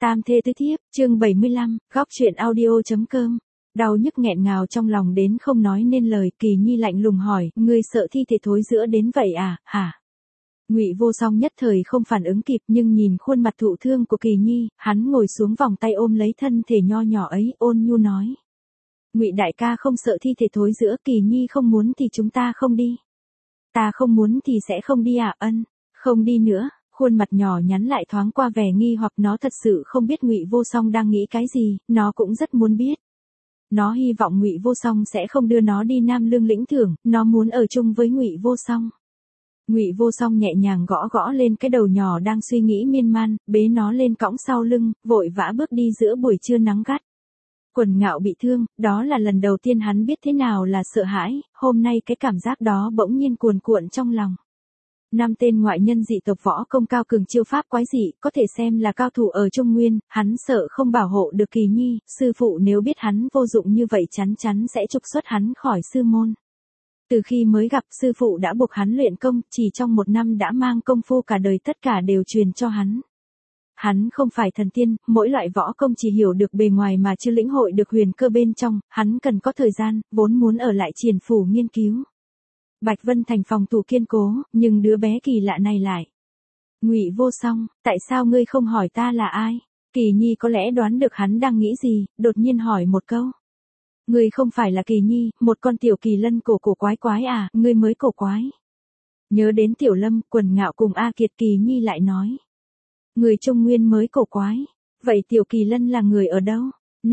Tam thê tứ thiếp, chương 75, góc truyện audio.com. Đau nhức nghẹn ngào trong lòng đến không nói nên lời, Kỳ Nhi lạnh lùng hỏi, ngươi sợ thi thể thối rữa đến vậy à, hả? Ngụy Vô Song nhất thời không phản ứng kịp, nhưng nhìn khuôn mặt thụ thương của Kỳ Nhi, hắn ngồi xuống vòng tay ôm lấy thân thể nho nhỏ ấy, ôn nhu nói. Ngụy đại ca không sợ thi thể thối rữa, Kỳ Nhi không muốn thì chúng ta không đi. Ta không muốn thì sẽ không đi à? Ân, không đi nữa. Khuôn mặt nhỏ nhắn lại thoáng qua vẻ nghi hoặc, nó thật sự không biết Ngụy Vô Song đang nghĩ cái gì, nó cũng rất muốn biết. Nó hy vọng Ngụy Vô Song sẽ không đưa nó đi Nam Lương lĩnh thưởng, nó muốn ở chung với Ngụy Vô Song. Ngụy Vô Song nhẹ nhàng gõ gõ lên cái đầu nhỏ đang suy nghĩ miên man, bế nó lên cõng sau lưng, vội vã bước đi giữa buổi trưa nắng gắt. Quần Ngạo bị thương, đó là lần đầu tiên hắn biết thế nào là sợ hãi, hôm nay cái cảm giác đó bỗng nhiên cuồn cuộn trong lòng. 5 tên ngoại nhân dị tộc võ công cao cường chiêu pháp quái dị, có thể xem là cao thủ ở Trung Nguyên, hắn sợ không bảo hộ được Kỳ Nhi, sư phụ nếu biết hắn vô dụng như vậy chắn chắn sẽ trục xuất hắn khỏi sư môn. Từ khi mới gặp, sư phụ đã buộc hắn luyện công, chỉ trong 1 năm đã mang công phu cả đời tất cả đều truyền cho hắn. Hắn không phải thần tiên, mỗi loại võ công chỉ hiểu được bề ngoài mà chưa lĩnh hội được huyền cơ bên trong, hắn cần có thời gian, vốn muốn ở lại Triền phủ nghiên cứu. Bạch Vân Thành phòng thủ kiên cố, nhưng đứa bé kỳ lạ này lại. Ngụy Vô Song, tại sao ngươi không hỏi ta là ai? Kỳ Nhi có lẽ đoán được hắn đang nghĩ gì, đột nhiên hỏi một câu. Ngươi không phải là Kỳ Nhi, một con tiểu kỳ lân cổ quái quái à, ngươi mới cổ quái. Nhớ đến Tiểu Lâm, Quần Ngạo cùng A Kiệt, Kỳ Nhi lại nói. Người Trung Nguyên mới cổ quái, vậy tiểu kỳ lân là người ở đâu?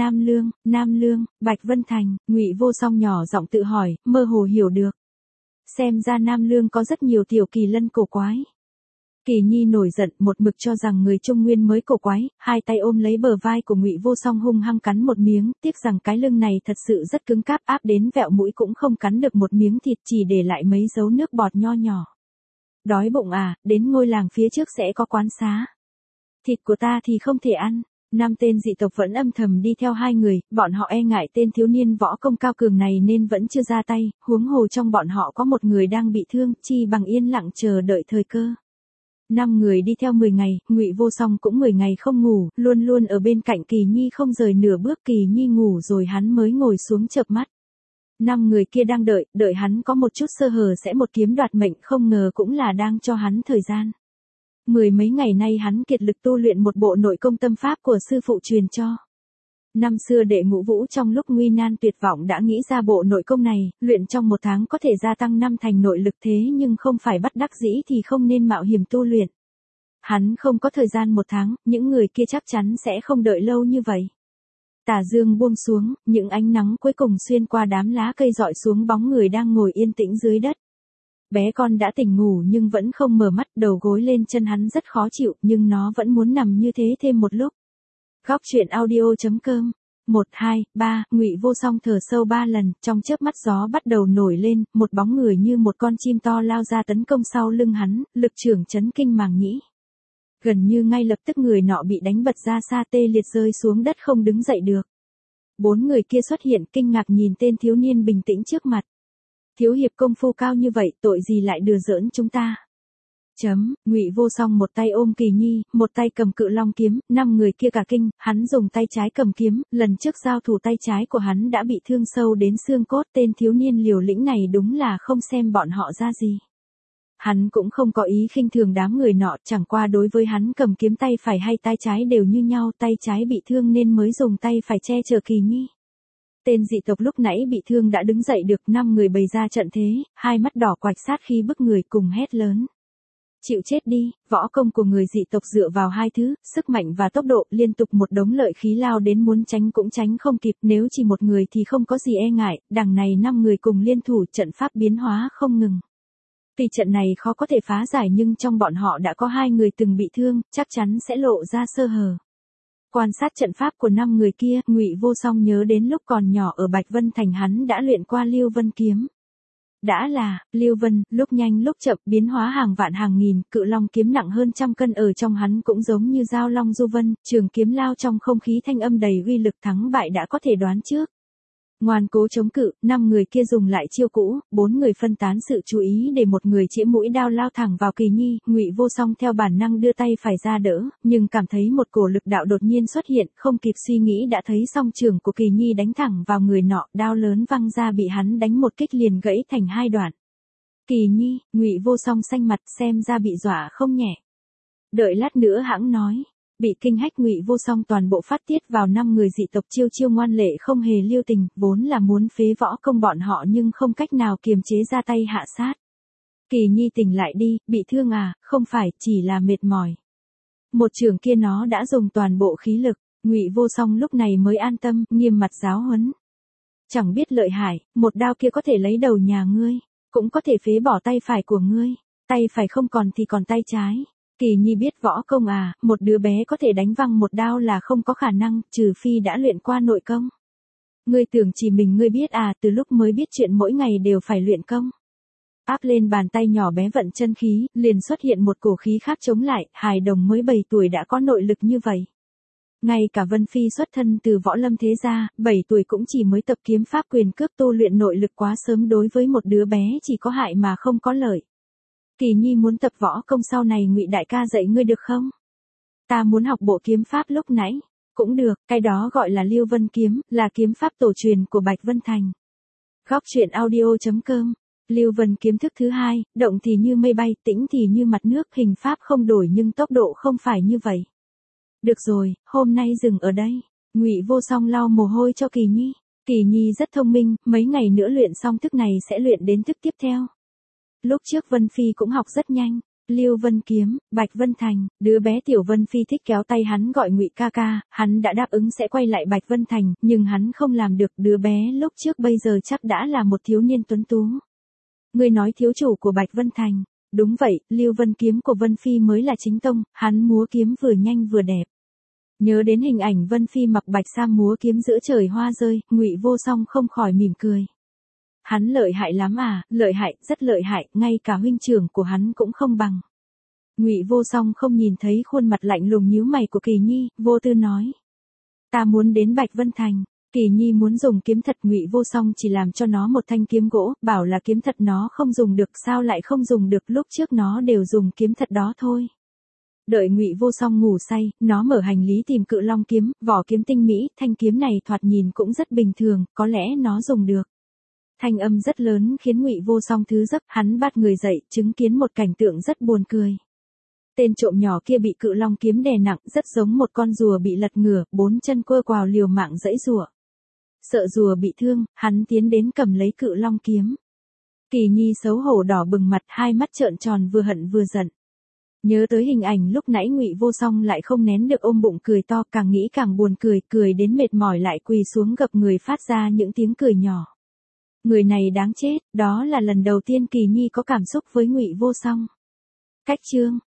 Nam Lương, Bạch Vân Thành, Ngụy Vô Song nhỏ giọng tự hỏi, mơ hồ hiểu được. Xem ra Nam Lương có rất nhiều tiểu kỳ lân cổ quái. Kỳ Nhi nổi giận, một mực cho rằng người Trung Nguyên mới cổ quái, hai tay ôm lấy bờ vai của Ngụy Vô Song hung hăng cắn một miếng, tiếc rằng cái lưng này thật sự rất cứng cáp, áp đến vẹo mũi cũng không cắn được một miếng thịt, chỉ để lại mấy dấu nước bọt nho nhỏ. Đói bụng à, đến ngôi làng phía trước sẽ có quán xá. Thịt của ta thì không thể ăn. 5 tên dị tộc vẫn âm thầm đi theo hai người, bọn họ e ngại tên thiếu niên võ công cao cường này nên vẫn chưa ra tay, huống hồ trong bọn họ có một người đang bị thương, chi bằng yên lặng chờ đợi thời cơ. 5 người đi theo 10 ngày, Ngụy Vô Song cũng 10 ngày không ngủ, luôn luôn ở bên cạnh Kỳ Nhi không rời nửa bước, Kỳ Nhi ngủ rồi hắn mới ngồi xuống chợp mắt. 5 người kia đang đợi hắn có một chút sơ hở sẽ một kiếm đoạt mệnh, không ngờ cũng là đang cho hắn thời gian. 10 mấy ngày nay hắn kiệt lực tu luyện một bộ nội công tâm pháp của sư phụ truyền cho. Năm xưa Đệ Ngũ Vũ trong lúc nguy nan tuyệt vọng đã nghĩ ra bộ nội công này, luyện trong 1 tháng có thể gia tăng 5 thành nội lực, thế nhưng không phải bất đắc dĩ thì không nên mạo hiểm tu luyện. Hắn không có thời gian 1 tháng, những người kia chắc chắn sẽ không đợi lâu như vậy. Tà dương buông xuống, những ánh nắng cuối cùng xuyên qua đám lá cây rọi xuống bóng người đang ngồi yên tĩnh dưới đất. Bé con đã tỉnh ngủ nhưng vẫn không mở mắt, đầu gối lên chân hắn rất khó chịu, nhưng nó vẫn muốn nằm như thế thêm một lúc. Góc truyện audio.com. 1, 2, 3, Ngụy Vô Song thở sâu 3 lần, trong chớp mắt gió bắt đầu nổi lên, một bóng người như một con chim to lao ra tấn công sau lưng hắn, lực trưởng chấn kinh màng nhĩ. Gần như ngay lập tức người nọ bị đánh bật ra xa, tê liệt rơi xuống đất không đứng dậy được. 4 người kia xuất hiện, kinh ngạc nhìn tên thiếu niên bình tĩnh trước mặt. Thiếu hiệp công phu cao như vậy, tội gì lại đùa giỡn chúng ta? Ngụy Vô Song một tay ôm Kỳ Nhi, một tay cầm cự long kiếm, 5 người kia cả kinh, hắn dùng tay trái cầm kiếm, lần trước giao thủ tay trái của hắn đã bị thương sâu đến xương cốt, tên thiếu niên liều lĩnh này đúng là không xem bọn họ ra gì. Hắn cũng không có ý khinh thường đám người nọ, chẳng qua đối với hắn cầm kiếm tay phải hay tay trái đều như nhau, tay trái bị thương nên mới dùng tay phải che chở Kỳ Nhi. Tên dị tộc lúc nãy bị thương đã đứng dậy được, 5 người bày ra trận thế, hai mắt đỏ quạch sát khi bức người cùng hét lớn. Chịu chết đi, võ công của người dị tộc dựa vào 2 thứ, sức mạnh và tốc độ, liên tục một đống lợi khí lao đến muốn tránh cũng tránh không kịp, nếu chỉ một người thì không có gì e ngại, đằng này 5 người cùng liên thủ, trận pháp biến hóa không ngừng. Tuy trận này khó có thể phá giải nhưng trong bọn họ đã có 2 người từng bị thương, chắc chắn sẽ lộ ra sơ hở. Quan sát trận pháp của 5 người kia, Ngụy Vô Song nhớ đến lúc còn nhỏ ở Bạch Vân Thành hắn đã luyện qua Lưu Vân kiếm. Đã là, Lưu Vân, lúc nhanh lúc chậm, biến hóa hàng vạn hàng nghìn, cự long kiếm nặng hơn 100 cân ở trong hắn cũng giống như dao long du vân, trường kiếm lao trong không khí thanh âm đầy uy lực, thắng bại đã có thể đoán trước. Ngoan cố chống cự, 5 người kia dùng lại chiêu cũ, 4 người phân tán sự chú ý để một người chĩa mũi đao lao thẳng vào Kỳ Nhi, Ngụy Vô Song theo bản năng đưa tay phải ra đỡ, nhưng cảm thấy một cổ lực đạo đột nhiên xuất hiện, không kịp suy nghĩ đã thấy song trường của Kỳ Nhi đánh thẳng vào người nọ, đao lớn văng ra bị hắn đánh một kích liền gãy thành 2 đoạn. Kỳ Nhi, Ngụy Vô Song xanh mặt xem ra bị dọa không nhẹ. Đợi lát nữa hãng nói. Bị kinh hách Ngụy Vô Song toàn bộ phát tiết vào 5 người dị tộc chiêu chiêu ngoan lệ không hề lưu tình, vốn là muốn phế võ công bọn họ nhưng không cách nào kiềm chế ra tay hạ sát. Kỳ Nhi tỉnh lại đi, bị thương à, không phải, chỉ là mệt mỏi. Một trường kia nó đã dùng toàn bộ khí lực, Ngụy Vô Song lúc này mới an tâm, nghiêm mặt giáo huấn. Chẳng biết lợi hại, một đao kia có thể lấy đầu nhà ngươi, cũng có thể phế bỏ tay phải của ngươi, tay phải không còn thì còn tay trái. Kỳ Nhi biết võ công à, một đứa bé có thể đánh văng một đao là không có khả năng, trừ phi đã luyện qua nội công. Ngươi tưởng chỉ mình ngươi biết à, từ lúc mới biết chuyện mỗi ngày đều phải luyện công. Áp lên bàn tay nhỏ bé vận chân khí, liền xuất hiện một cổ khí khác chống lại, hài đồng mới 7 tuổi đã có nội lực như vậy. Ngay cả Vân Phi xuất thân từ võ lâm thế gia, 7 tuổi cũng chỉ mới tập kiếm pháp quyền cước tu luyện nội lực quá sớm đối với một đứa bé chỉ có hại mà không có lợi. Kỳ Nhi muốn tập võ công sau này Ngụy đại ca dạy ngươi được không? Ta muốn học bộ kiếm pháp lúc nãy. Cũng được, cái đó gọi là Lưu Vân kiếm, là kiếm pháp tổ truyền của Bạch Vân Thành. Góc truyện audio.com. Lưu Vân kiếm thức thứ 2, động thì như mây bay, tĩnh thì như mặt nước, hình pháp không đổi nhưng tốc độ không phải như vậy. Được rồi, hôm nay dừng ở đây. Ngụy Vô Song lau mồ hôi cho Kỳ Nhi. Kỳ Nhi rất thông minh, mấy ngày nữa luyện xong thức này sẽ luyện đến thức tiếp theo. Lúc trước Vân Phi cũng học rất nhanh. Lưu Vân kiếm, Bạch Vân Thành, đứa bé tiểu Vân Phi thích kéo tay hắn gọi Ngụy ca ca, hắn đã đáp ứng sẽ quay lại Bạch Vân Thành, nhưng hắn không làm được, đứa bé lúc trước bây giờ chắc đã là một thiếu niên tuấn tú. Ngươi nói thiếu chủ của Bạch Vân Thành, đúng vậy, Lưu Vân kiếm của Vân Phi mới là chính tông, hắn múa kiếm vừa nhanh vừa đẹp. Nhớ đến hình ảnh Vân Phi mặc bạch sam múa kiếm giữa trời hoa rơi, Ngụy Vô Song không khỏi mỉm cười. Hắn lợi hại lắm à, lợi hại, rất lợi hại, ngay cả huynh trưởng của hắn cũng không bằng. Ngụy Vô Song không nhìn thấy khuôn mặt lạnh lùng nhíu mày của Kỳ Nhi, vô tư nói. Ta muốn đến Bạch Vân Thành. Kỳ Nhi muốn dùng kiếm thật, Ngụy Vô Song chỉ làm cho nó một thanh kiếm gỗ, bảo là kiếm thật nó không dùng được, sao lại không dùng được, lúc trước nó đều dùng kiếm thật đó thôi. Đợi Ngụy Vô Song ngủ say, nó mở hành lý tìm Cự Long kiếm, vỏ kiếm tinh mỹ, thanh kiếm này thoạt nhìn cũng rất bình thường, có lẽ nó dùng được. Thanh âm rất lớn khiến Ngụy Vô Song thứ giấc, hắn bắt người dậy, chứng kiến một cảnh tượng rất buồn cười. Tên trộm nhỏ kia bị Cự Long kiếm đè nặng, rất giống một con rùa bị lật ngửa, 4 chân quơ quào liều mạng giãy giụa. Sợ rùa bị thương, hắn tiến đến cầm lấy Cự Long kiếm. Kỳ Nhi xấu hổ đỏ bừng mặt, hai mắt trợn tròn vừa hận vừa giận. Nhớ tới hình ảnh lúc nãy Ngụy Vô Song lại không nén được ôm bụng cười to, càng nghĩ càng buồn cười, cười đến mệt mỏi lại quỳ xuống gập người phát ra những tiếng cười nhỏ. Người này đáng chết, đó là lần đầu tiên Kỳ Nhi có cảm xúc với Ngụy Vô Song. Cách chương